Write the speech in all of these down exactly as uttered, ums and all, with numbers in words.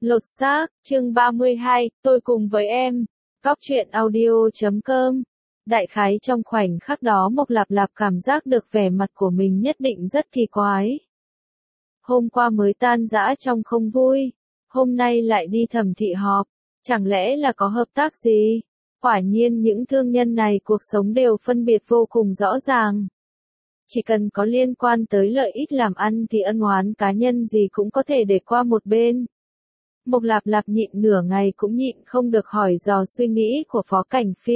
Lột xác, chương ba mươi hai, tôi cùng với em. Góc truyện audio chấm com. Đại khái trong khoảnh khắc đó Mộc Lạp Lạp cảm giác được vẻ mặt của mình nhất định rất kỳ quái. Hôm qua mới tan rã trong không vui, hôm nay lại đi thẩm thị họp, chẳng lẽ là có hợp tác gì? Quả nhiên những thương nhân này cuộc sống đều phân biệt vô cùng rõ ràng. Chỉ cần có liên quan tới lợi ích làm ăn thì ân oán cá nhân gì cũng có thể để qua một bên. Mộc Lạp Lạp nhịn nửa ngày cũng nhịn không được hỏi dò suy nghĩ của Phó Cảnh Phi.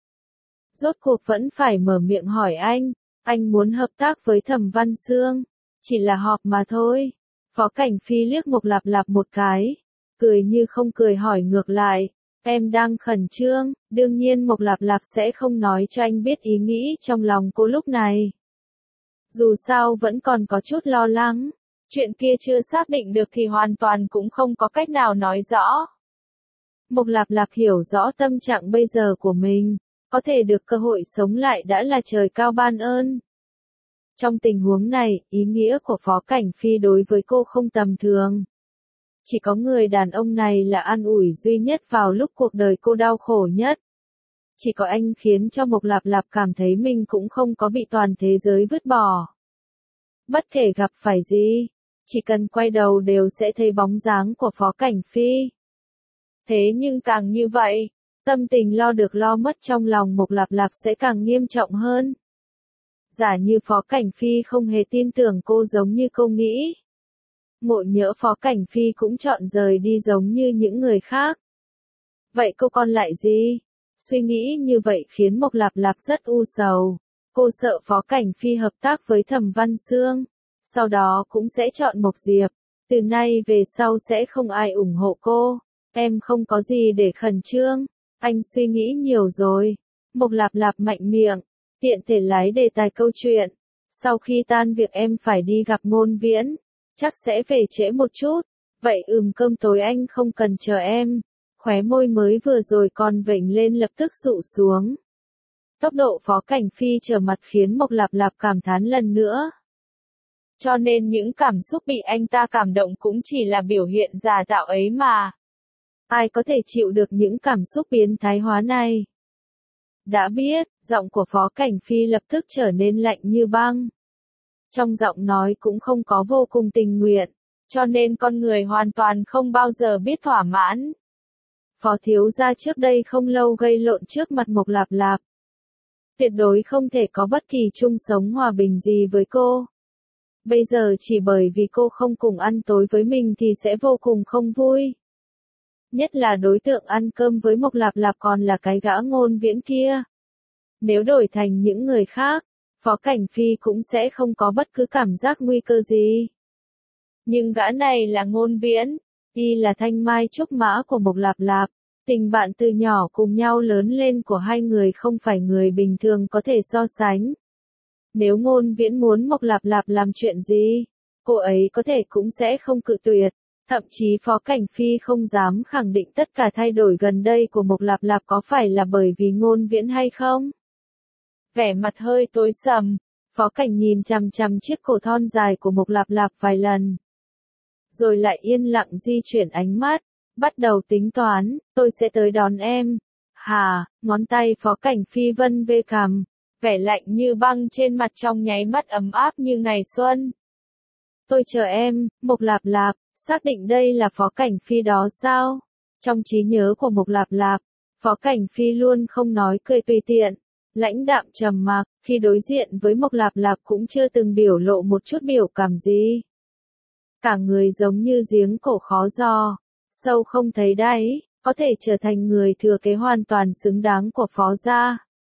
Rốt cuộc vẫn phải mở miệng hỏi anh, anh muốn hợp tác với Thẩm Văn Xương, chỉ là họp mà thôi. Phó Cảnh Phi liếc Mộc Lạp Lạp một cái, cười như không cười hỏi ngược lại, em đang khẩn trương, đương nhiên Mộc Lạp Lạp sẽ không nói cho anh biết ý nghĩ trong lòng cô lúc này. Dù sao vẫn còn có chút lo lắng. Chuyện kia chưa xác định được thì hoàn toàn cũng không có cách nào nói rõ. Mộc Lạp Lạp hiểu rõ tâm trạng bây giờ của mình, có thể được cơ hội sống lại đã là trời cao ban ơn. Trong tình huống này, ý nghĩa của Phó Cảnh Phi đối với cô không tầm thường. Chỉ có người đàn ông này là an ủi duy nhất vào lúc cuộc đời cô đau khổ nhất. Chỉ có anh khiến cho Mộc Lạp Lạp cảm thấy mình cũng không có bị toàn thế giới vứt bỏ. Bất kể gặp phải gì, chỉ cần quay đầu đều sẽ thấy bóng dáng của Phó Cảnh Phi. Thế nhưng càng như vậy, tâm tình lo được lo mất trong lòng Mộc Lạp Lạp sẽ càng nghiêm trọng hơn. Giả như Phó Cảnh Phi không hề tin tưởng cô giống như cô nghĩ. Ngộ nhỡ Phó Cảnh Phi cũng chọn rời đi giống như những người khác. Vậy cô còn lại gì? Suy nghĩ như vậy khiến Mộc Lạp Lạp rất u sầu. Cô sợ Phó Cảnh Phi hợp tác với Thẩm Văn Xương, sau đó cũng sẽ chọn Mộc Diệp. Từ nay về sau sẽ không ai ủng hộ cô. Em không có gì để khẩn trương. Anh suy nghĩ nhiều rồi. Mộc Lạp Lạp mạnh miệng, tiện thể lái đề tài câu chuyện. Sau khi tan việc em phải đi gặp Ngôn Viễn, chắc sẽ về trễ một chút. Vậy ừm cơm tối anh không cần chờ em. Khóe môi mới vừa rồi còn vểnh lên lập tức dụ xuống. Tốc độ Phó Cảnh Phi trở mặt khiến Mộc Lạp Lạp cảm thán lần nữa. Cho nên những cảm xúc bị anh ta cảm động cũng chỉ là biểu hiện giả tạo ấy mà. Ai có thể chịu được những cảm xúc biến thái hóa này? Đã biết, giọng của Phó Cảnh Phi lập tức trở nên lạnh như băng. Trong giọng nói cũng không có vô cùng tình nguyện, cho nên con người hoàn toàn không bao giờ biết thỏa mãn. Phó thiếu gia trước đây không lâu gây lộn trước mặt Mộc Lạp Lạp. Tuyệt đối không thể có bất kỳ chung sống hòa bình gì với cô. Bây giờ chỉ bởi vì cô không cùng ăn tối với mình thì sẽ vô cùng không vui. Nhất là đối tượng ăn cơm với Mộc Lạp Lạp còn là cái gã Ngôn Viễn kia. Nếu đổi thành những người khác, Phó Cảnh Phi cũng sẽ không có bất cứ cảm giác nguy cơ gì. Nhưng gã này là Ngôn Viễn, y là thanh mai trúc mã của Mộc Lạp Lạp. Tình bạn từ nhỏ cùng nhau lớn lên của hai người không phải người bình thường có thể so sánh. Nếu Ngôn Viễn muốn Mộc Lạp Lạp làm chuyện gì, cô ấy có thể cũng sẽ không cự tuyệt. Thậm chí Phó Cảnh Phi không dám khẳng định tất cả thay đổi gần đây của Mộc Lạp Lạp có phải là bởi vì Ngôn Viễn hay không. Vẻ mặt hơi tối sầm, Phó Cảnh nhìn chằm chằm chiếc cổ thon dài của Mộc Lạp Lạp vài lần. Rồi lại yên lặng di chuyển ánh mắt, bắt đầu tính toán, tôi sẽ tới đón em. Hà, ngón tay Phó Cảnh Phi vân vê cằm, vẻ lạnh như băng trên mặt trong nháy mắt ấm áp như ngày xuân. Tôi chờ em, Mộc Lạp Lạp, xác định đây là Phó Cảnh Phi đó sao? Trong trí nhớ của Mộc Lạp Lạp, Phó Cảnh Phi luôn không nói cười tùy tiện, lãnh đạm trầm mặc, khi đối diện với Mộc Lạp Lạp cũng chưa từng biểu lộ một chút biểu cảm gì. Cả người giống như giếng cổ khó dò, sâu không thấy đáy, có thể trở thành người thừa kế hoàn toàn xứng đáng của Phó gia.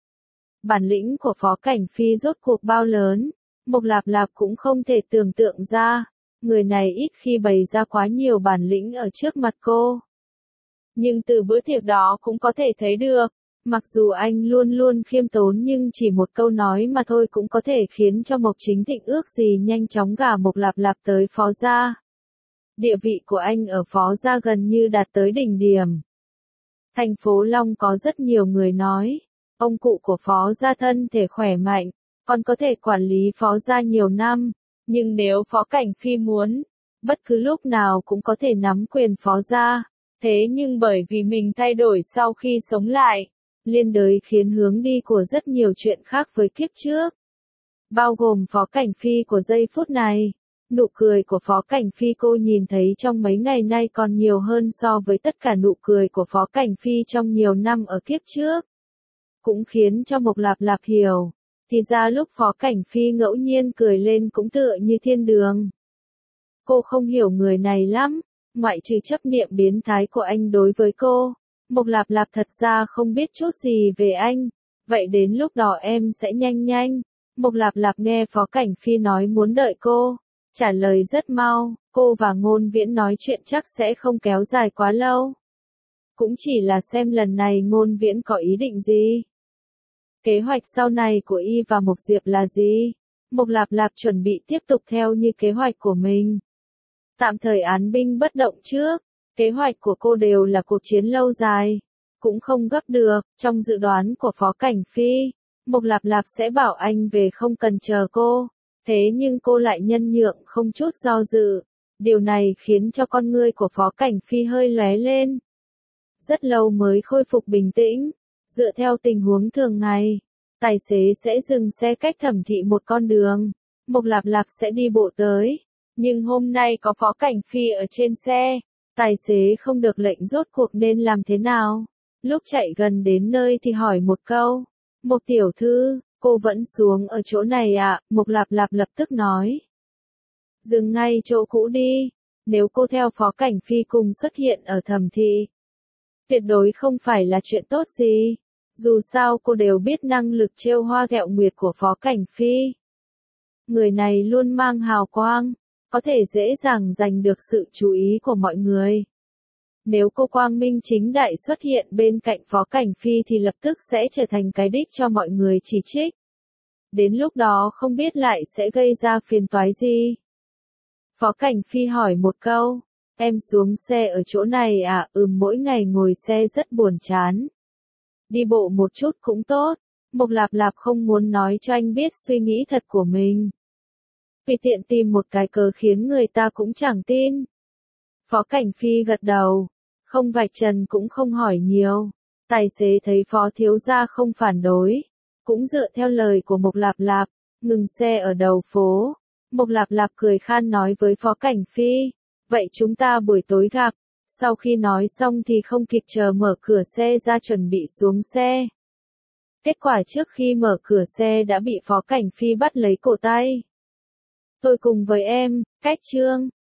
Bản lĩnh của Phó Cảnh Phi rốt cuộc bao lớn, Mộc Lạp Lạp cũng không thể tưởng tượng ra, người này ít khi bày ra quá nhiều bản lĩnh ở trước mặt cô. Nhưng từ bữa tiệc đó cũng có thể thấy được, mặc dù anh luôn luôn khiêm tốn nhưng chỉ một câu nói mà thôi cũng có thể khiến cho Mộc Chính Thịnh ước gì nhanh chóng gả Mộc Lạp Lạp tới Phó gia. Địa vị của anh ở Phó gia gần như đạt tới đỉnh điểm. Thành phố Long có rất nhiều người nói, ông cụ của Phó gia thân thể khỏe mạnh, còn có thể quản lý Phó gia nhiều năm, nhưng nếu Phó Cảnh Phi muốn, bất cứ lúc nào cũng có thể nắm quyền phó gia. Thế nhưng bởi vì mình thay đổi sau khi sống lại, liên đới khiến hướng đi của rất nhiều chuyện khác với kiếp trước. Bao gồm Phó Cảnh Phi của giây phút này. Nụ cười của Phó Cảnh Phi cô nhìn thấy trong mấy ngày nay còn nhiều hơn so với tất cả nụ cười của Phó Cảnh Phi trong nhiều năm ở kiếp trước. Cũng khiến cho Mộc Lạp Lạp hiểu, thì ra lúc Phó Cảnh Phi ngẫu nhiên cười lên cũng tựa như thiên đường. Cô không hiểu người này lắm, ngoại trừ chấp niệm biến thái của anh đối với cô. Mộc Lạp Lạp thật ra không biết chút gì về anh, vậy đến lúc đó em sẽ nhanh nhanh. Mộc Lạp Lạp nghe Phó Cảnh Phi nói muốn đợi cô, trả lời rất mau, cô và Ngôn Viễn nói chuyện chắc sẽ không kéo dài quá lâu. Cũng chỉ là xem lần này Ngôn Viễn có ý định gì. Kế hoạch sau này của y và Mộc Diệp là gì? Mộc Lạp Lạp chuẩn bị tiếp tục theo như kế hoạch của mình. Tạm thời án binh bất động trước, kế hoạch của cô đều là cuộc chiến lâu dài, cũng không gấp được. Trong dự đoán của Phó Cảnh Phi, Mộc Lạp Lạp sẽ bảo anh về không cần chờ cô, thế nhưng cô lại nhân nhượng không chút do dự. Điều này khiến cho con ngươi của Phó Cảnh Phi hơi lóe lên. Rất lâu mới khôi phục bình tĩnh, dựa theo tình huống thường ngày, tài xế sẽ dừng xe cách Thẩm Thị một con đường, Mộc Lạp Lạp sẽ đi bộ tới. Nhưng hôm nay có Phó Cảnh Phi ở trên xe, tài xế không được lệnh rốt cuộc nên làm thế nào? Lúc chạy gần đến nơi thì hỏi một câu, Mộc tiểu thư, cô vẫn xuống ở chỗ này ạ? Mộc Lạp Lạp lập tức nói, dừng ngay chỗ cũ đi, nếu cô theo Phó Cảnh Phi cùng xuất hiện ở Thẩm Thị, tuyệt đối không phải là chuyện tốt gì, dù sao cô đều biết năng lực trêu hoa ghẹo nguyệt của Phó Cảnh Phi. Người này luôn mang hào quang, có thể dễ dàng giành được sự chú ý của mọi người. Nếu cô quang minh chính đại xuất hiện bên cạnh Phó Cảnh Phi thì lập tức sẽ trở thành cái đích cho mọi người chỉ trích. Đến lúc đó không biết lại sẽ gây ra phiền toái gì. Phó Cảnh Phi hỏi một câu, em xuống xe ở chỗ này à? Ừm, mỗi ngày ngồi xe rất buồn chán. Đi bộ một chút cũng tốt. Mộc Lạp Lạp không muốn nói cho anh biết suy nghĩ thật của mình. Vì tiện tìm một cái cớ khiến người ta cũng chẳng tin. Phó Cảnh Phi gật đầu, không vạch trần cũng không hỏi nhiều. Tài xế thấy Phó thiếu gia không phản đối, cũng dựa theo lời của Mộc Lạp Lạp, ngừng xe ở đầu phố. Mộc Lạp Lạp cười khan nói với Phó Cảnh Phi, vậy chúng ta buổi tối gặp. Sau khi nói xong thì không kịp chờ mở cửa xe ra chuẩn bị xuống xe. Kết quả trước khi mở cửa xe đã bị Phó Cảnh Phi bắt lấy cổ tay. Tôi cùng với em, cách chương.